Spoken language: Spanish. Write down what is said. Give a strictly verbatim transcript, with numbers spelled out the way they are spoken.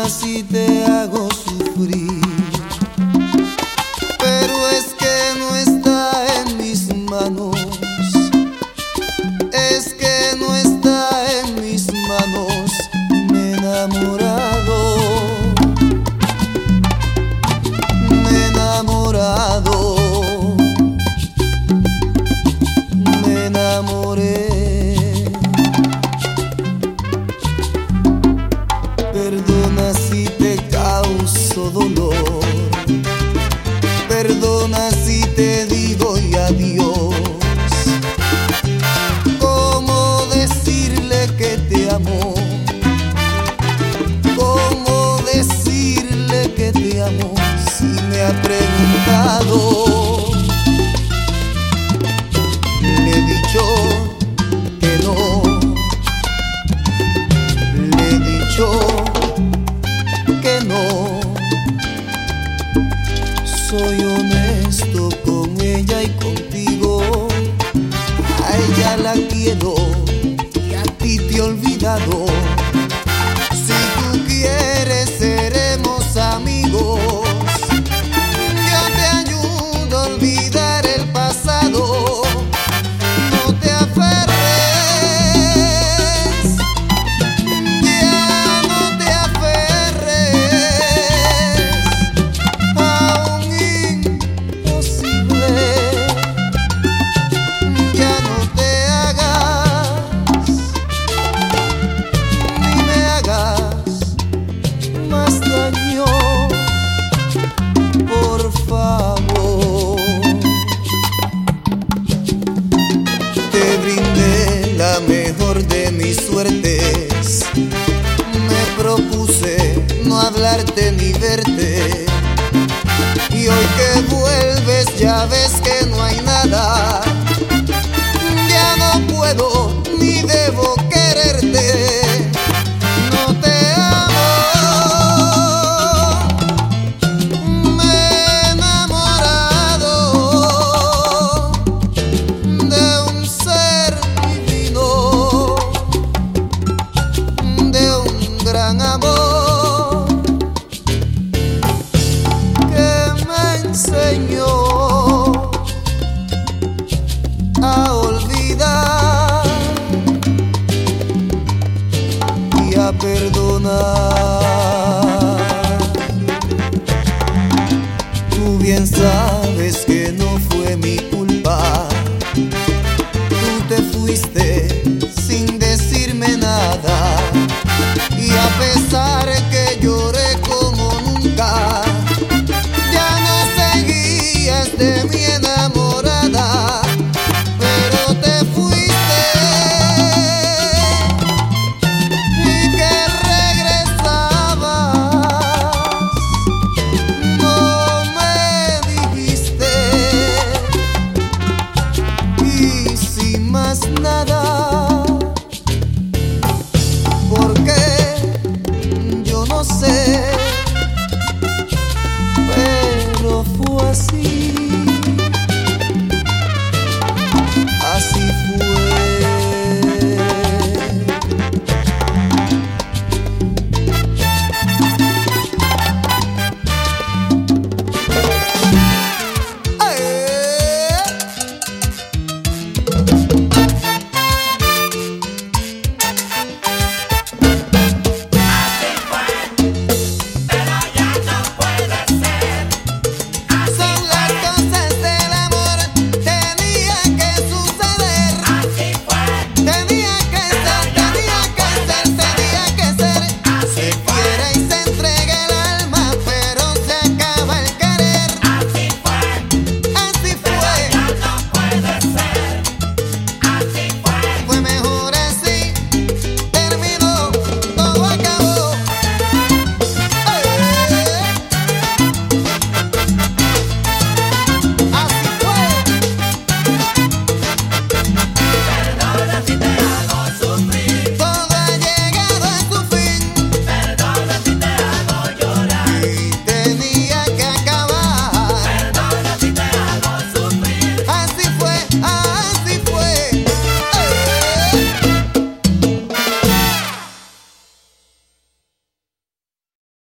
perdonas y te hago sufrir, pero es que no está en mis manos, es que no está en mis manos. Me he enamorado, me he enamorado, me enamoré. Perdona si te causo dolor, perdona si te digo y adiós. ¿Cómo decirle que te amo? ¿Cómo decirle que te amo si me ha preguntado? Le he dicho que no, le he dicho que no. Soy honesto con ella y contigo. A ella la quiero y a ti te he olvidado. Si tú quieres seremos amigos. Yo te ayudo a olvidar el pasado. No te aferres, ya no te aferres a un imposible. Ya no te hagas, ni me hagas más daño, por favor. Te brindé la mejor de mis suertes, me propuse no hablarte ni verte, y hoy que vuelves ya ves que no hay nada. Ya no puedo ni debo quererte. No te amo, me he enamorado de un ser divino, de un gran amor que me enseñó a olvidar y a perdonar. Tú bien sabes que no fue mi culpa. Tú te fuiste sin decirme nada, y a pesar